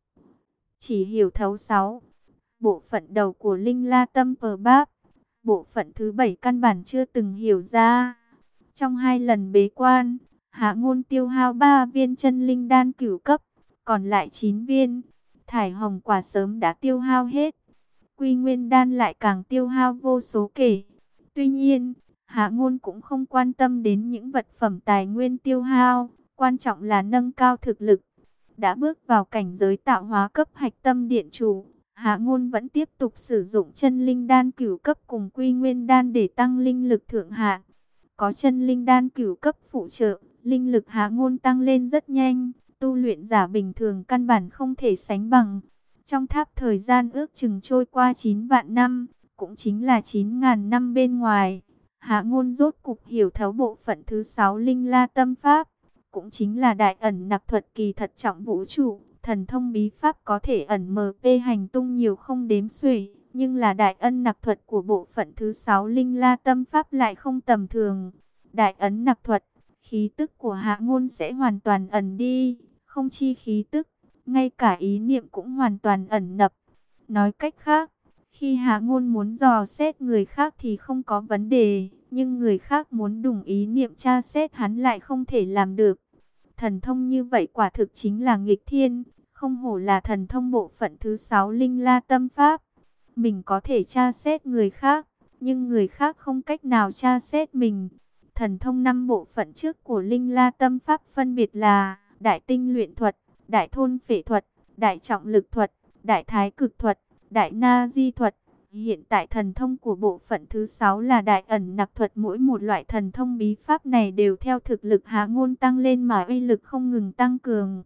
chỉ hiểu thấu 6 bộ phận đầu của Linh La Tâm Pháp. Bộ phận thứ 7 căn bản chưa từng hiểu ra. Trong 2 lần bế quan, Hạ Ngôn tiêu hao 3 viên chân linh đan cửu cấp, còn lại 9 viên. Thải hồng quả sớm đã tiêu hao hết. Quy nguyên đan lại càng tiêu hao vô số kể. Tuy nhiên, Hạ Ngôn cũng không quan tâm đến những vật phẩm tài nguyên tiêu hao, quan trọng là nâng cao thực lực. Đã bước vào cảnh giới tạo hóa cấp Hạch Tâm Điện Chủ, Hạ Ngôn vẫn tiếp tục sử dụng chân linh đan cửu cấp cùng quy nguyên đan để tăng linh lực thượng hạn. Có chân linh đan cửu cấp phụ trợ, linh lực Hạ Ngôn tăng lên rất nhanh, tu luyện giả bình thường căn bản không thể sánh bằng. Trong tháp thời gian ước chừng trôi qua 9 vạn năm, cũng chính là 9.000 năm bên ngoài. Hạ Ngôn rốt cục hiểu thấu bộ phận thứ 6 Linh La Tâm Pháp, cũng chính là đại ẩn nặc thuật kỳ thật trọng vũ trụ. Thần thông bí pháp có thể ẩn mờ hành tung nhiều không đếm xuể, nhưng là đại ân nặc thuật của bộ phận thứ 6 Linh La Tâm Pháp lại không tầm thường. Đại ấn nặc thuật, khí tức của Hạ Ngôn sẽ hoàn toàn ẩn đi, không chi khí tức, ngay cả ý niệm cũng hoàn toàn ẩn nấp. Nói cách khác, khi Hạ Ngôn muốn dò xét người khác thì không có vấn đề, nhưng người khác muốn đụng ý niệm tra xét hắn lại không thể làm được. Thần thông như vậy quả thực chính là nghịch thiên, không hổ là thần thông bộ phận thứ 6 Linh La Tâm Pháp. Mình có thể tra xét người khác, nhưng người khác không cách nào tra xét mình. Thần thông 5 bộ phận trước của Linh La Tâm Pháp phân biệt là Đại Tinh Luyện Thuật, Đại Thôn Phệ Thuật, Đại Trọng Lực Thuật, Đại Thái Cực Thuật, Đại Na Di Thuật. Hiện tại thần thông của bộ phận thứ 6 là Đại Ẩn Nặc Thuật. Mỗi một loại thần thông bí pháp này đều theo thực lực Hạ Ngôn tăng lên mà uy lực không ngừng tăng cường.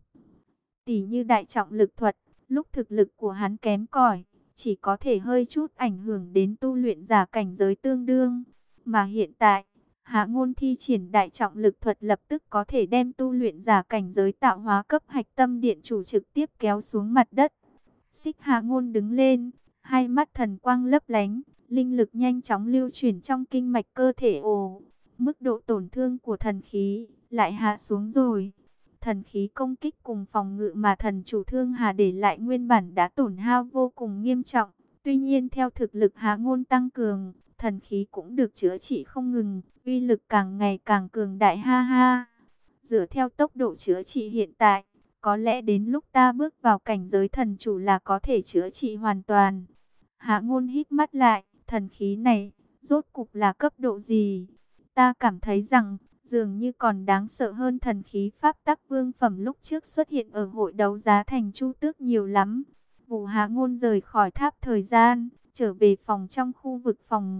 Tỷ như Đại Trọng Lực Thuật, lúc thực lực của hắn kém cỏi, chỉ có thể hơi chút ảnh hưởng đến tu luyện giả cảnh giới tương đương. Mà hiện tại, Hạ Ngôn thi triển đại trọng lực thuật lập tức có thể đem tu luyện giả cảnh giới tạo hóa cấp hạch tâm điện chủ trực tiếp kéo xuống mặt đất. Xích Hạ Ngôn đứng lên, hai mắt thần quang lấp lánh, linh lực nhanh chóng lưu chuyển trong kinh mạch cơ thể. Ồ, mức độ tổn thương của thần khí lại hạ xuống rồi. Thần khí công kích cùng phòng ngự mà thần chủ Thương Hà để lại nguyên bản đã tổn hao vô cùng nghiêm trọng. Tuy nhiên theo thực lực Hạ Ngôn tăng cường, thần khí cũng được chữa trị không ngừng, uy lực càng ngày càng cường đại ha ha. Dựa theo tốc độ chữa trị hiện tại, có lẽ đến lúc ta bước vào cảnh giới thần chủ là có thể chữa trị hoàn toàn. Hạ Ngôn hít mắt lại, thần khí này, rốt cục là cấp độ gì? Ta cảm thấy rằng, dường như còn đáng sợ hơn thần khí pháp tắc vương phẩm lúc trước xuất hiện ở hội đấu giá thành Chu Tước nhiều lắm. Vũ Hạ Ngôn rời khỏi tháp thời gian, trở về phòng trong khu vực phòng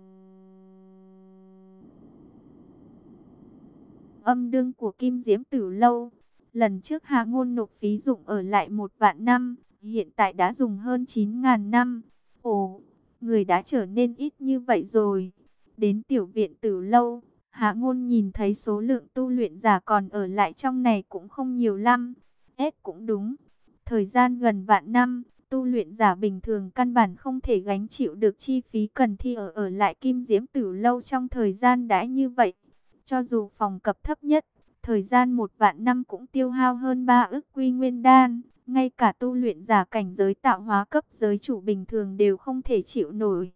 âm đương của Kim Diễm Tử Lâu. Lần trước Hạ Ngôn nộp phí dụng ở lại 1.000.000 năm, hiện tại đã dùng hơn 9.000 năm. Ồ, người đã trở nên ít như vậy rồi. Đến tiểu viện Tử Lâu, Hạ Ngôn nhìn thấy số lượng tu luyện giả còn ở lại trong này cũng không nhiều lắm. Cũng đúng, thời gian gần vạn năm, tu luyện giả bình thường căn bản không thể gánh chịu được chi phí cần thi ở lại Kim Diễm Tử Lâu trong thời gian đã như vậy. Cho dù phòng cấp thấp nhất, thời gian 1.000.000 năm cũng tiêu hao hơn 3 ức quy nguyên đan. Ngay cả tu luyện giả cảnh giới tạo hóa cấp giới chủ bình thường đều không thể chịu nổi.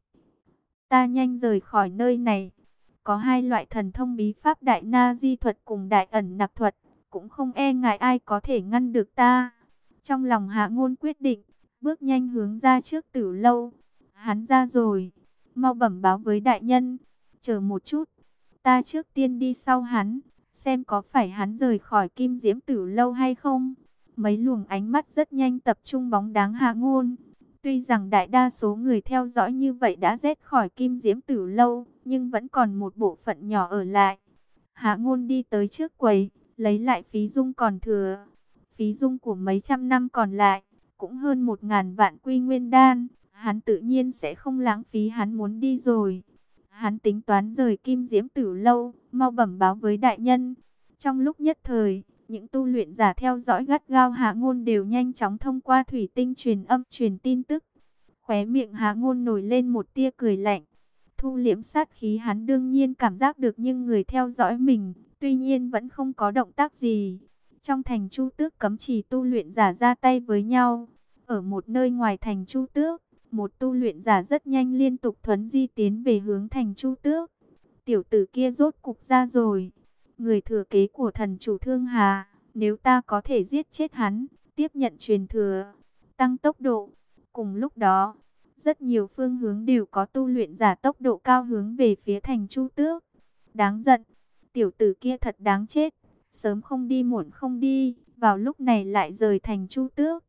Ta nhanh rời khỏi nơi này. Có hai loại thần thông bí pháp đại na di thuật cùng đại ẩn nặc thuật, cũng không e ngại ai có thể ngăn được ta. Trong lòng Hạ Ngôn quyết định, bước nhanh hướng ra trước Tử Lâu. Hắn ra rồi, mau bẩm báo với đại nhân. Chờ một chút, ta trước tiên đi sau hắn, xem có phải hắn rời khỏi Kim Diễm Tử Lâu hay không. Mấy luồng ánh mắt rất nhanh tập trung bóng dáng Hạ Ngôn. Tuy rằng đại đa số người theo dõi như vậy đã rét khỏi Kim Diễm Tử Lâu, nhưng vẫn còn một bộ phận nhỏ ở lại. Hạ Ngôn đi tới trước quầy, lấy lại phí dung còn thừa. Phí dung của mấy trăm năm còn lại, cũng hơn 1.000 vạn quy nguyên đan. Hắn tự nhiên sẽ không lãng phí, hắn muốn đi rồi. Hắn tính toán rời Kim Diễm Tử Lâu, mau bẩm báo với đại nhân. Trong lúc nhất thời, những tu luyện giả theo dõi gắt gao Hạ Ngôn đều nhanh chóng thông qua thủy tinh truyền âm truyền tin tức. Khóe miệng Hạ Ngôn nổi lên một tia cười lạnh. Thu liễm sát khí hắn đương nhiên cảm giác được, nhưng người theo dõi mình, tuy nhiên vẫn không có động tác gì. Trong thành Chu Tước cấm chỉ tu luyện giả ra tay với nhau. Ở một nơi ngoài thành Chu Tước, một tu luyện giả rất nhanh liên tục thuấn di tiến về hướng thành Chu Tước. Tiểu tử kia rốt cục ra rồi. Người thừa kế của thần chủ Thương Hà, nếu ta có thể giết chết hắn, tiếp nhận truyền thừa, tăng tốc độ. Cùng lúc đó, rất nhiều phương hướng đều có tu luyện giả tốc độ cao hướng về phía thành Chu Tước. Đáng giận, tiểu tử kia thật đáng chết. Sớm không đi muộn không đi, vào lúc này lại rời thành Chu Tước.